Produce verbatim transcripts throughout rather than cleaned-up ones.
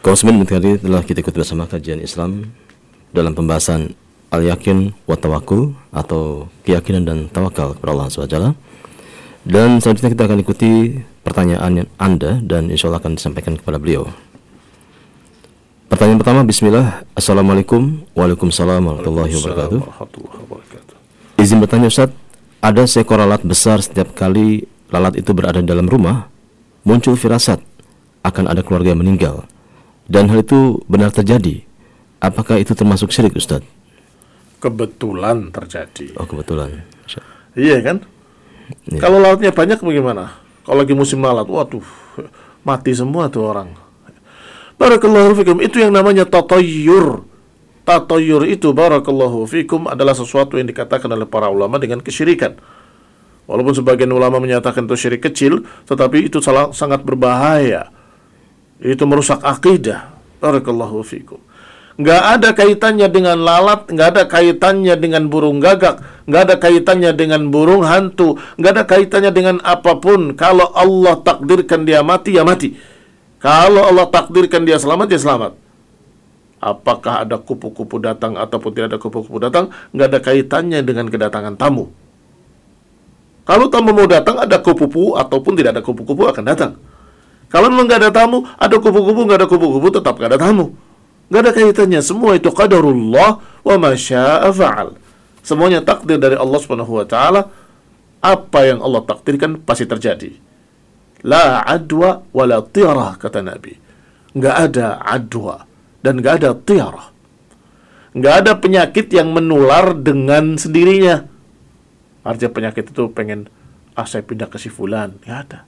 Kaum muslimin tadi telah kita ikut bersama kajian Islam dalam pembahasan al-yakin wa tawakkul atau keyakinan dan tawakal kepada Allah subhanahu wa taala. Dan selanjutnya kita akan ikuti pertanyaan Anda dan insya Allah akan disampaikan kepada beliau. Pertanyaan pertama, bismillah. Assalamualaikum. Waalaikumsalam warahmatullahi wabarakatuh. Izin bertanya Ustaz, ada seekor lalat besar, setiap kali lalat itu berada dalam rumah muncul firasat akan ada keluarga yang meninggal. Dan hal itu benar terjadi. Apakah itu termasuk syirik, Ustaz? Kebetulan terjadi. Oh, kebetulan. Iya kan? Ya. Kalau lalatnya banyak bagaimana? Kalau lagi musim lalat, waduh, mati semua tuh orang. Barakallahu fikum, itu yang namanya tatayyur. Tatayyur itu, barakallahu fikum, adalah sesuatu yang dikatakan oleh para ulama dengan kesyirikan. Walaupun sebagian ulama menyatakan itu syirik kecil, tetapi itu salah, sangat berbahaya. Itu merusak akidah. Barakallahu fikum. Nggak ada kaitannya dengan lalat, nggak ada kaitannya dengan burung gagak, nggak ada kaitannya dengan burung hantu, nggak ada kaitannya dengan apapun. Kalau Allah takdirkan dia mati, ya mati. Kalau Allah takdirkan dia selamat, ya selamat. Apakah ada kupu-kupu datang ataupun tidak ada kupu-kupu datang, nggak ada kaitannya dengan kedatangan tamu. Kalau tamu mau datang, ada kupu-kupu ataupun tidak ada kupu-kupu akan datang. Kalau memang nggak ada tamu, ada kupu-kupu, nggak ada kupu-kupu, tetap nggak ada tamu. Nggak ada kaitannya. Semua itu qadarullah wa ma syaa fa'al. Semuanya takdir dari Allah Subhanahu wa taala. Apa yang Allah takdirkan pasti terjadi. La adwa wa la tiyarah, kata Nabi. Nggak ada adwa dan nggak ada tiyarah. Nggak ada penyakit yang menular dengan sendirinya. Artinya penyakit itu pengen, ah saya pindah ke si fulan. Nggak ada.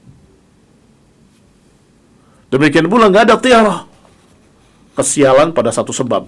Demikian pula nggak ada tiarah. Kesialan pada satu sebab.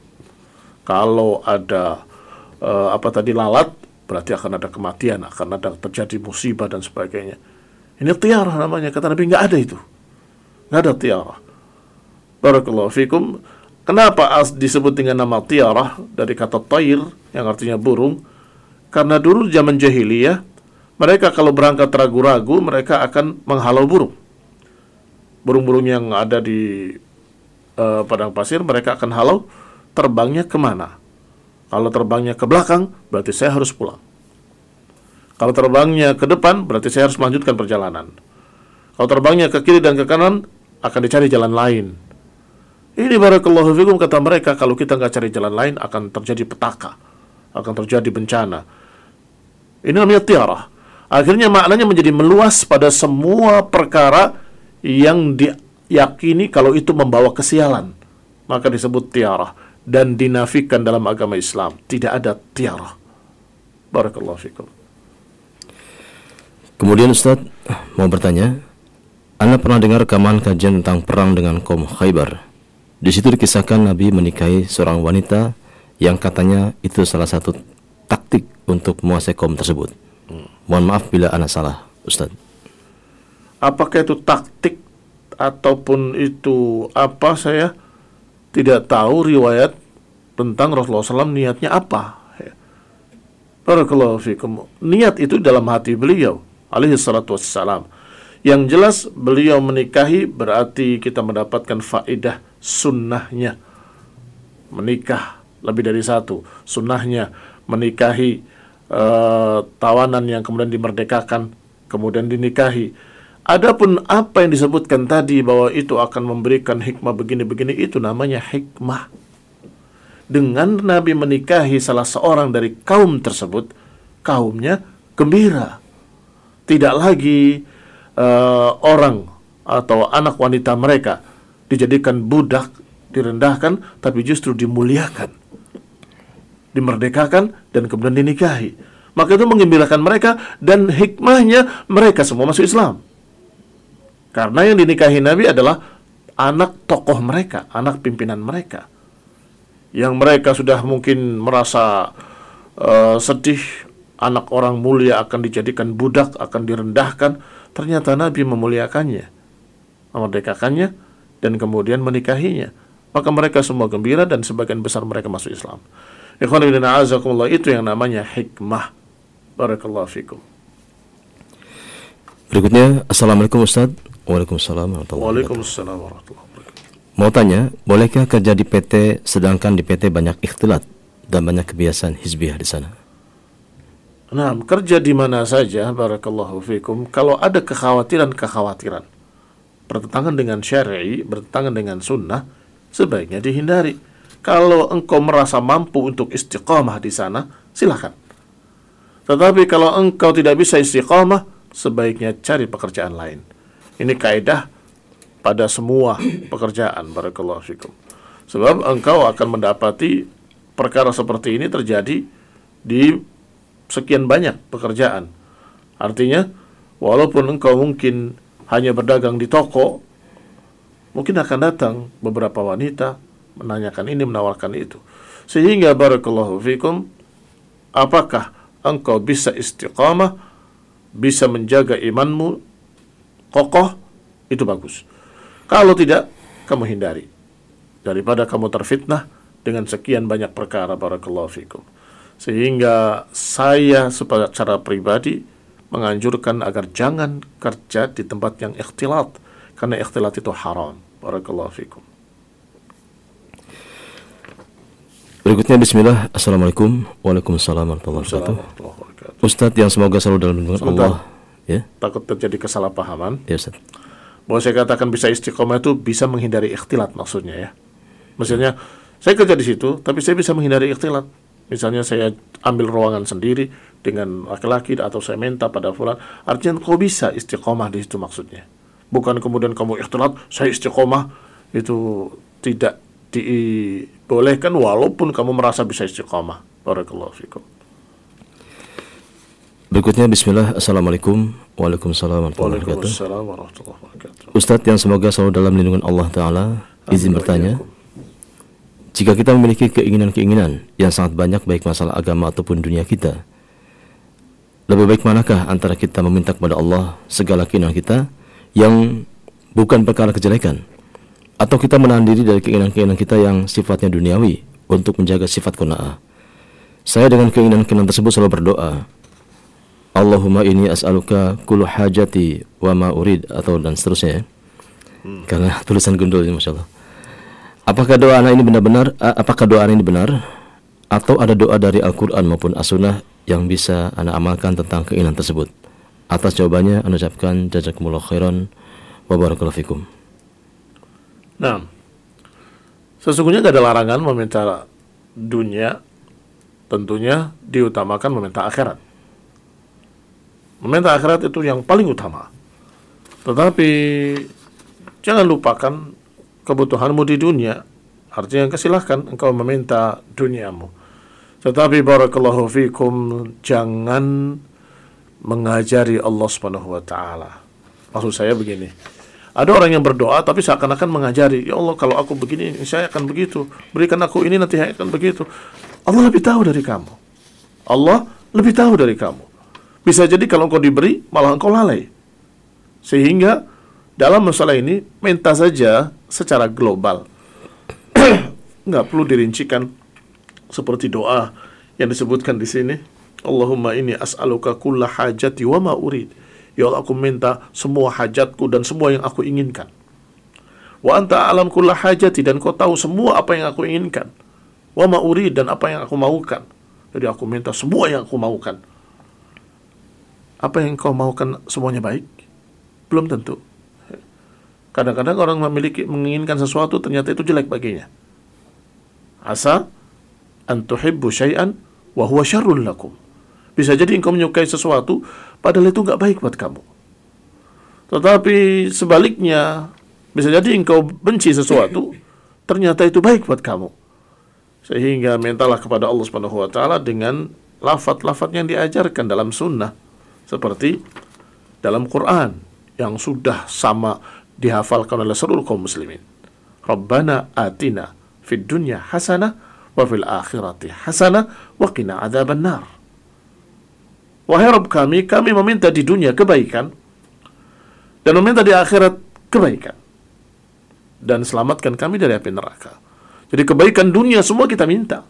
Kalau ada uh, apa tadi lalat, berarti akan ada kematian, akan ada terjadi musibah dan sebagainya. Ini tiarah namanya, kata Nabi, nggak ada itu. Nggak ada tiarah. Barakallahu fikum. Kenapa disebut dengan nama tiarah dari kata tayr yang artinya burung? Karena dulu zaman jahiliyah, mereka kalau berangkat ragu-ragu, mereka akan menghalau burung. Burung-burung yang ada di uh, padang pasir, mereka akan halau terbangnya kemana. Kalau terbangnya ke belakang, berarti saya harus pulang. Kalau terbangnya ke depan, berarti saya harus melanjutkan perjalanan. Kalau terbangnya ke kiri dan ke kanan, akan dicari jalan lain. Ini barakallahu fikum, kata mereka, kalau kita nggak cari jalan lain, akan terjadi petaka, akan terjadi bencana. Ini namanya tiarah. Akhirnya maknanya menjadi meluas pada semua perkara yang diyakini kalau itu membawa kesialan, maka disebut tiarah, dan dinafikan dalam agama Islam. Tidak ada tiarah. Barakallahu fikum. Kemudian Ustaz mau bertanya, Anda pernah dengar rekaman kajian tentang perang dengan kaum Khaybar. Di situ dikisahkan Nabi menikahi seorang wanita yang katanya itu salah satu taktik untuk menguasai kaum tersebut. Hmm. Mohon maaf bila Anda salah, Ustaz. Apakah itu taktik ataupun itu apa, saya tidak tahu riwayat tentang Rasulullah shallallahu alaihi wasallam niatnya apa. Barakallahu fikum. Niat itu dalam hati beliau alaihi salatu wassalam. Yang jelas beliau menikahi berarti kita mendapatkan faedah sunnahnya. Menikah lebih dari satu. Sunnahnya menikahi uh, tawanan yang kemudian dimerdekakan, kemudian dinikahi. Adapun apa yang disebutkan tadi bahwa itu akan memberikan hikmah begini-begini, itu namanya hikmah. Dengan Nabi menikahi salah seorang dari kaum tersebut, kaumnya gembira. Tidak lagi uh, orang atau anak wanita mereka dijadikan budak, direndahkan, tapi justru dimuliakan, dimerdekakan, dan kemudian dinikahi. Maka itu menggembirakan mereka, dan hikmahnya mereka semua masuk Islam. Karena yang dinikahi Nabi adalah anak tokoh mereka, anak pimpinan mereka, yang mereka sudah mungkin merasa uh, sedih, anak orang mulia akan dijadikan budak, akan direndahkan. Ternyata Nabi memuliakannya, memerdekakannya, dan kemudian menikahinya. Maka mereka semua gembira, dan sebagian besar mereka masuk Islam. Ikhwan fillah, a'azakumullah, itu yang namanya hikmah. Barakallahu fikum. Berikutnya, Assalamualaikum Ustaz. Waalaikumsalam warahmatullahi wabarakatuh. Waalaikumsalam warahmatullahi wabarakatuh. Mau tanya, bolehkah kerja di P T sedangkan di P T banyak ikhtilat dan banyak kebiasaan hizbiyah di sana? Nah, kerja di mana saja, barakallahu fikum, kalau ada kekhawatiran-kekhawatiran bertentangan dengan syar'i, bertentangan dengan sunnah, sebaiknya dihindari. Kalau engkau merasa mampu untuk istiqamah di sana, silakan. Tetapi kalau engkau tidak bisa istiqamah, sebaiknya cari pekerjaan lain. Ini kaidah pada semua pekerjaan, barakallahu fikum. Sebab engkau akan mendapati perkara seperti ini terjadi di sekian banyak pekerjaan. Artinya, walaupun engkau mungkin hanya berdagang di toko, mungkin akan datang beberapa wanita menanyakan ini, menawarkan itu. Sehingga barakallahu fikum, apakah engkau bisa istiqamah, bisa menjaga imanmu kokoh, itu bagus. Kalau tidak, kamu hindari daripada kamu terfitnah dengan sekian banyak perkara, barakallahu fikum. Sehingga saya secara pribadi menganjurkan agar jangan kerja di tempat yang ikhtilat, karena ikhtilat itu haram, barakallahu fikum. Berikutnya bismillah. Assalamualaikum. Waalaikumsalam warahmatullahi wabarakatuh. Ustadz yang semoga selalu dalam lindungan Allah, ya. Takut terjadi kesalahpahaman. Ya, Ustadz. Bahwa saya katakan bisa istiqomah itu bisa menghindari ikhtilat maksudnya, ya. Maksudnya saya kerja di situ, tapi saya bisa menghindari ikhtilat. Misalnya saya ambil ruangan sendiri dengan laki-laki atau saya minta pada fulan. Artinya kau bisa istiqomah di situ maksudnya. Bukan kemudian kamu ikhtilat, saya istiqomah, itu tidak dibolehkan walaupun kamu merasa bisa istiqomah. Barakallahu fikum. Berikutnya bismillah. Assalamualaikum. Waalaikumsalam warahmatullahi wabarakatuh. Waalaikumsalam warahmatullahi wabarakatuh. Ustadz yang semoga selalu dalam lindungan Allah Ta'ala, izin bertanya, jika kita memiliki keinginan-keinginan yang sangat banyak baik masalah agama ataupun dunia kita, lebih baik manakah antara kita meminta kepada Allah segala keinginan kita yang bukan perkara kejelekan, atau kita menahan diri dari keinginan-keinginan kita yang sifatnya duniawi untuk menjaga sifat qanaah? Saya dengan keinginan-keinginan tersebut selalu berdoa, Allahumma inni as'aluka kullu hajati wa ma urid, atau dan seterusnya, ya. hmm. Karena tulisan gundul ini, Masya Allah. Apakah doa anak ini benar-benar apakah doa anak ini benar, atau ada doa dari Al-Quran maupun As-Sunnah yang bisa anak amalkan tentang keinginan tersebut? Atas jawabannya anak ucapkan jazakumullah khairan wa barakallahu fikum. Nah, sesungguhnya tidak ada larangan meminta dunia, tentunya diutamakan meminta akhirat. Meminta akhirat itu yang paling utama. Tetapi jangan lupakan kebutuhanmu di dunia. Artinya silahkan engkau meminta duniamu. Tetapi barakallahu fikum, jangan mengajari Allah Subhanahu wa taala. Maksud saya begini. Ada orang yang berdoa tapi seakan-akan mengajari, ya Allah kalau aku begini saya akan begitu. Berikan aku ini nanti saya akan begitu. Allah lebih tahu dari kamu. Allah lebih tahu dari kamu. Bisa jadi kalau engkau diberi malah engkau lalai. Sehingga dalam masalah ini minta saja secara global. Nggak perlu dirincikan seperti doa yang disebutkan di sini. Allahumma inni as'aluka kulla hajati wa ma urid. Ya Allah, aku minta semua hajatku dan semua yang aku inginkan. Wa anta a'lam kulla hajati, dan kau tahu semua apa yang aku inginkan. Wa ma urid, dan apa yang aku maukan. Jadi aku minta semua yang aku maukan. Apa yang kau maukan semuanya baik? Belum tentu. Kadang-kadang orang memiliki menginginkan sesuatu ternyata itu jelek baginya. Asa an tuhibbu syai'an wa huwa syarrun lakum. Bisa jadi engkau menyukai sesuatu padahal itu enggak baik buat kamu. Tetapi sebaliknya, bisa jadi engkau benci sesuatu ternyata itu baik buat kamu. Sehingga mintalah kepada Allah Subhanahu wa taala dengan lafaz-lafaz yang diajarkan dalam sunnah, seperti dalam Quran yang sudah sama dihafalkan oleh seluruh kaum muslimin. Rabbana atina fid dunya hasanah wa fil akhirati hasanah wa qina adzaban nar. Wahai Rabb kami, kami meminta di dunia kebaikan dan meminta di akhirat kebaikan, dan selamatkan kami dari api neraka. Jadi kebaikan dunia semua kita minta.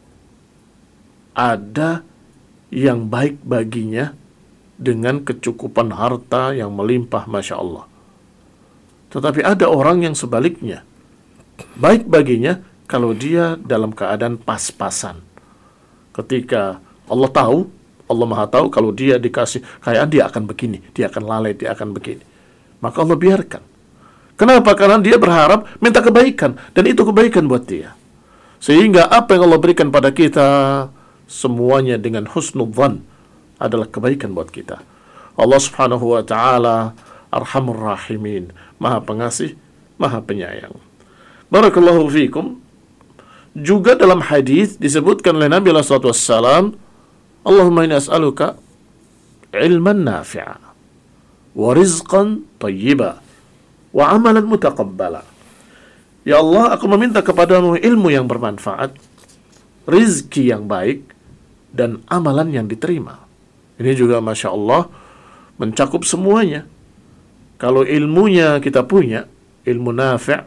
Ada yang baik baginya dengan kecukupan harta yang melimpah, Masya Allah. Tetapi ada orang yang sebaliknya, baik baginya kalau dia dalam keadaan pas-pasan. Ketika Allah tahu, Allah Maha tahu kalau dia dikasih kekayaan dia akan begini, dia akan lalai, dia akan begini. Maka Allah biarkan. Kenapa? Karena dia berharap minta kebaikan, dan itu kebaikan buat dia. Sehingga apa yang Allah berikan pada kita semuanya dengan husnul dzan adalah kebaikan buat kita. Allah Subhanahu wa taala Arhamur Rahimin, Maha Pengasih, Maha Penyayang. Barakallahu fikum. Juga dalam hadis disebutkan oleh Nabi sallallahu alaihi wasallam, Allahumma inni as'aluka ilman nafi'a wa rizqan thayyiba wa amalan mutaqabbala. Ya Allah, aku meminta kepadamu ilmu yang bermanfaat, rizki yang baik, dan amalan yang diterima. Ini juga Masya Allah mencakup semuanya. Kalau ilmunya kita punya, ilmu nafi',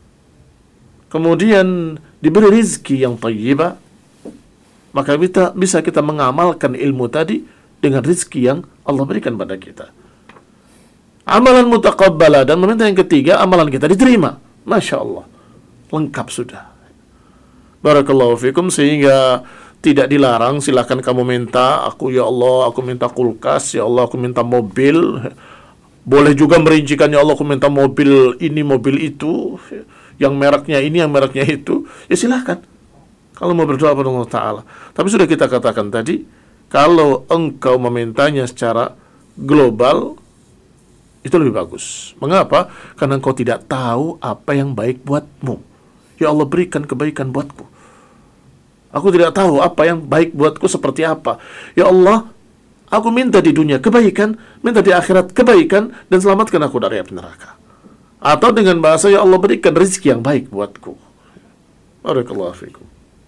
kemudian diberi rizki yang thayyibah, maka kita, bisa kita mengamalkan ilmu tadi dengan rizki yang Allah berikan pada kita. Amalan mutaqabbala, dan meminta yang ketiga, amalan kita diterima. Masya Allah, lengkap sudah. Barakallahu fikum. Sehingga tidak dilarang, silakan kamu minta, aku ya Allah, aku minta kulkas, ya Allah, aku minta mobil. Boleh juga merincikan, ya Allah, aku minta mobil ini, mobil itu, yang mereknya ini, yang mereknya itu. Ya silakan, kalau mau berdoa kepada Allah Ta'ala. Tapi sudah kita katakan tadi, kalau engkau memintanya secara global, itu lebih bagus. Mengapa? Karena engkau tidak tahu apa yang baik buatmu. Ya Allah, berikan kebaikan buatku. Aku tidak tahu apa yang baik buatku seperti apa. Ya Allah, aku minta di dunia kebaikan, minta di akhirat kebaikan, dan selamatkan aku dari api neraka. Atau dengan bahasa, ya Allah, berikan rezeki yang baik buatku. Barakallahu fikum.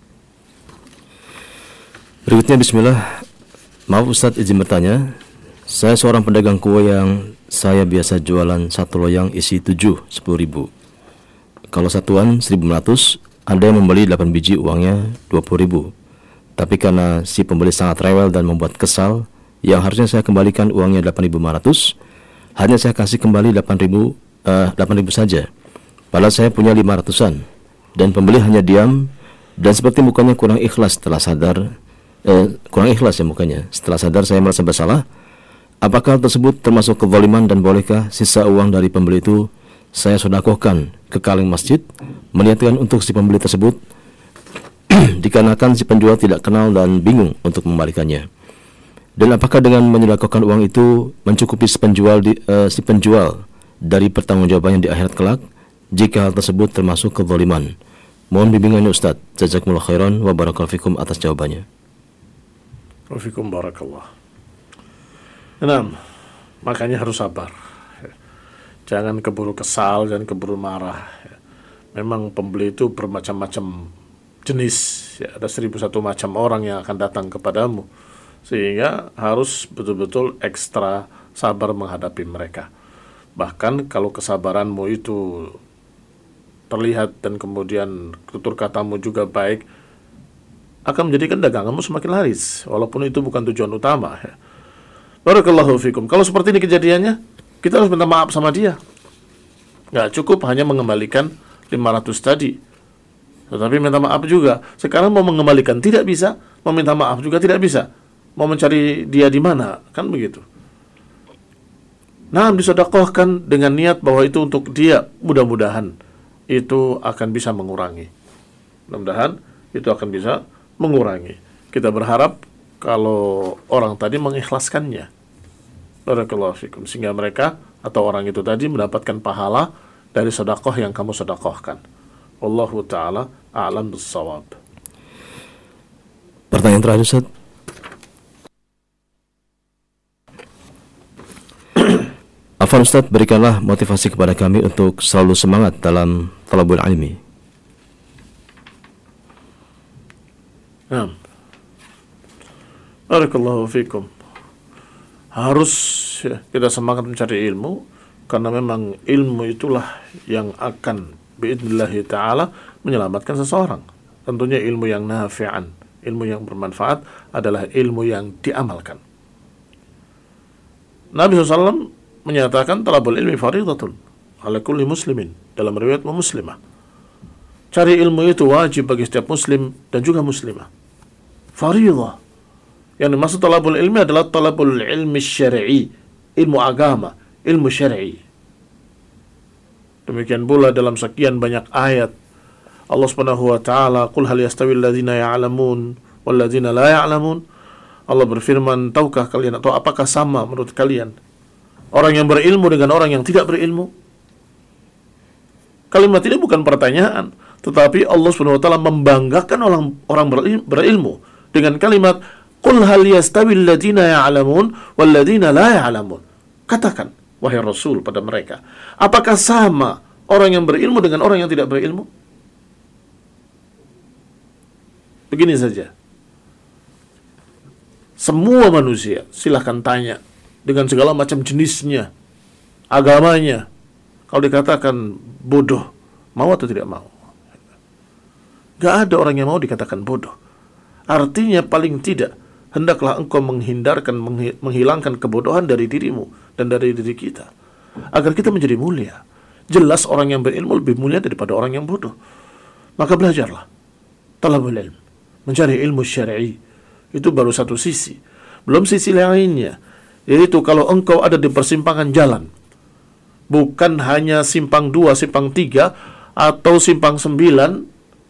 Berikutnya, bismillah. Maaf Ustadz, izin bertanya. Saya seorang pedagang kue yang saya biasa jualan satu loyang isi tujuh, sepuluh ribu. Kalau satuan seribu lima ratus, ada yang membeli delapan biji, uangnya dua puluh ribu. Tapi karena si pembeli sangat rewel dan membuat kesal, yang harusnya saya kembalikan uangnya delapan ribu lima ratus, hanya saya kasih kembali delapan ribu, uh, delapan ribu saja. Padahal saya punya lima ratusan. Dan pembeli hanya diam, dan seperti mukanya kurang ikhlas setelah sadar, uh, kurang ikhlas ya mukanya. Setelah sadar saya merasa bersalah. Apakah tersebut termasuk kezaliman, dan bolehkah sisa uang dari pembeli itu saya sedekahkan ke kaleng masjid, meniatkan untuk si pembeli tersebut, dikarenakan si penjual tidak kenal dan bingung untuk membalikannya? Dan apakah dengan menyedekahkan uang itu mencukupi si penjual, di, uh, si penjual dari pertanggungjawabannya di akhirat kelak, jika hal tersebut termasuk kezaliman? Mohon bimbingannya Ustaz. Jazakumullah khairan wa barakallahu fikum atas jawabannya. Wa fikum barakallah. Nah, makanya harus sabar. Jangan keburu kesal, jangan keburu marah. Memang pembeli itu bermacam-macam jenis. Ya, ada seribu satu macam orang yang akan datang kepadamu. Sehingga harus betul-betul ekstra sabar menghadapi mereka. Bahkan kalau kesabaranmu itu terlihat dan kemudian tutur katamu juga baik, akan menjadikan daganganmu semakin laris. Walaupun itu bukan tujuan utama. Ya. Barakallahu fikum. Kalau seperti ini kejadiannya, kita harus minta maaf sama dia. Nggak cukup hanya mengembalikan lima ratus tadi, tetapi minta maaf juga. Sekarang mau mengembalikan tidak bisa, mau minta maaf juga tidak bisa. Mau mencari dia di mana, kan begitu. Nah, disedekahkan dengan niat bahwa itu untuk dia. Mudah-mudahan itu akan bisa mengurangi. Mudah-mudahan itu akan bisa mengurangi. Kita berharap kalau orang tadi mengikhlaskannya. Barakallahu fikum. Sehingga mereka atau orang itu tadi mendapatkan pahala dari sedekah yang kamu sedekahkan. Wallahu ta'ala a'lam bis-shawab. Pertanyaan terakhir Ustaz. Afwan Ustaz, berikanlah motivasi kepada kami untuk selalu semangat dalam talabul ilmi. Nah. Barakallahu fikum. Harus ya, kita semangat mencari ilmu, karena memang ilmu itulah yang akan biidznillah ta'ala menyelamatkan seseorang. Tentunya ilmu yang nafi'an, ilmu yang bermanfaat adalah ilmu yang diamalkan. Nabi shallallahu alaihi wasallam menyatakan talabul ilmi faridatun ala kulli muslimin, dalam riwayat Muslimah. Cari ilmu itu wajib bagi setiap muslim dan juga muslimah. Fardhah. Yang dimaksud talabul ilmi adalah talabul ilmi syar'i, ilmu agama, ilmu syar'i. Demikian pula dalam sekian banyak ayat Allah Subhanahu wa taala, "Qul hal yastawil ladzina ya'lamun wal ladzina la ya'lamun." Allah berfirman, tahukah kalian atau apakah sama menurut kalian orang yang berilmu dengan orang yang tidak berilmu? Kalimat ini bukan pertanyaan, tetapi Allah Subhanahu wa taala membanggakan orang orang berilmu dengan kalimat Qul hal yastawil ladzina ya'lamun wal ladzina la ya'lamun. Katakan, wahai Rasul, pada mereka, apakah sama orang yang berilmu dengan orang yang tidak berilmu? Begini saja. Semua manusia, silahkan tanya dengan segala macam jenisnya, agamanya. Kalau dikatakan bodoh, mau atau tidak mau? Gak ada orang yang mau dikatakan bodoh. Artinya paling tidak hendaklah engkau menghindarkan, menghilangkan kebodohan dari dirimu dan dari diri kita, agar kita menjadi mulia. Jelas orang yang berilmu lebih mulia daripada orang yang bodoh. Maka belajarlah talabul ilm, mencari ilmu syar'i. Itu baru satu sisi. Belum sisi lainnya, yaitu kalau engkau ada di persimpangan jalan, bukan hanya simpang dua, simpang tiga, atau simpang sembilan,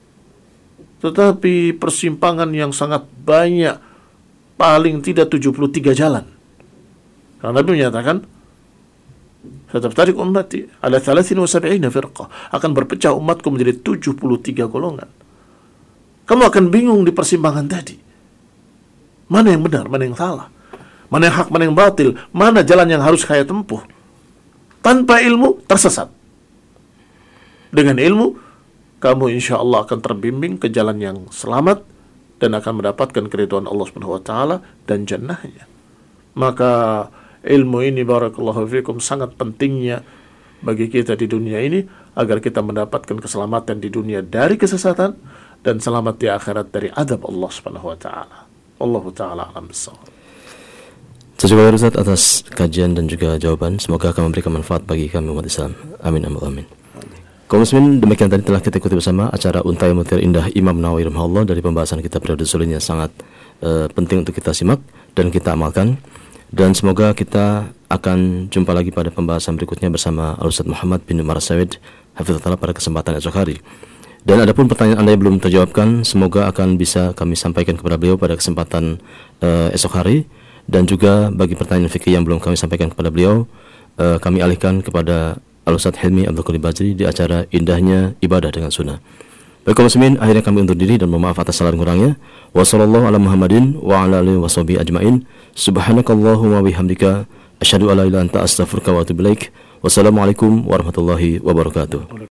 tetapi persimpangan yang sangat banyak, paling tidak tujuh puluh tiga jalan. Karena Nabi menyatakan, "Sataftariqu ummati ala thalathin wa sab'ina firqah." Akan berpecah umatku menjadi tujuh puluh tiga golongan. Kamu akan bingung di persimpangan tadi. Mana yang benar, mana yang salah, mana yang hak, mana yang batil, mana jalan yang harus saya tempuh. Tanpa ilmu, tersesat. Dengan ilmu, kamu insya Allah akan terbimbing ke jalan yang selamat dan akan mendapatkan keridhaan Allah Subhanahu wa taala dan jannahnya. Maka ilmu ini, barakallahu fikum, sangat pentingnya bagi kita di dunia ini agar kita mendapatkan keselamatan di dunia dari kesesatan dan selamat di akhirat dari azab Allah Subhanahu wa taala. Allah taala alam bissawab. Terima kasih Ustaz atas kajian dan juga jawaban. Semoga akan memberikan manfaat bagi kami umat Islam. Amin amin amin. Kaum muslimin, demikian tadi telah kita ikuti bersama acara Untai Mutiara Indah Imam Nawawi rahimahullah dari pembahasan kita periode Zulhijjah yang sangat uh, penting untuk kita simak dan kita amalkan. Dan semoga kita akan jumpa lagi pada pembahasan berikutnya bersama Al-Ustaz Muhammad bin Umar Said hafizahullah pada kesempatan esok hari. Dan adapun pertanyaan Anda yang belum terjawabkan, semoga akan bisa kami sampaikan kepada beliau pada kesempatan uh, esok hari. Dan juga bagi pertanyaan fikih yang belum kami sampaikan kepada beliau, uh, kami alihkan kepada Al-Ustaz Hilmi Abdul Qadir Bajri di acara Indahnya Ibadah dengan Sunnah. Baik kaum muslimin, akhirnya kami undur diri dan mohon maaf atas salah kurangnya. Wassallallahu ala Muhammadin wa ala alihi washabihi ajmain. Subhanakallahumma bihamdika asyhadu an la ilaha illa anta astaghfiruka wa atubu ilaik. Wassalamualaikum warahmatullahi wabarakatuh.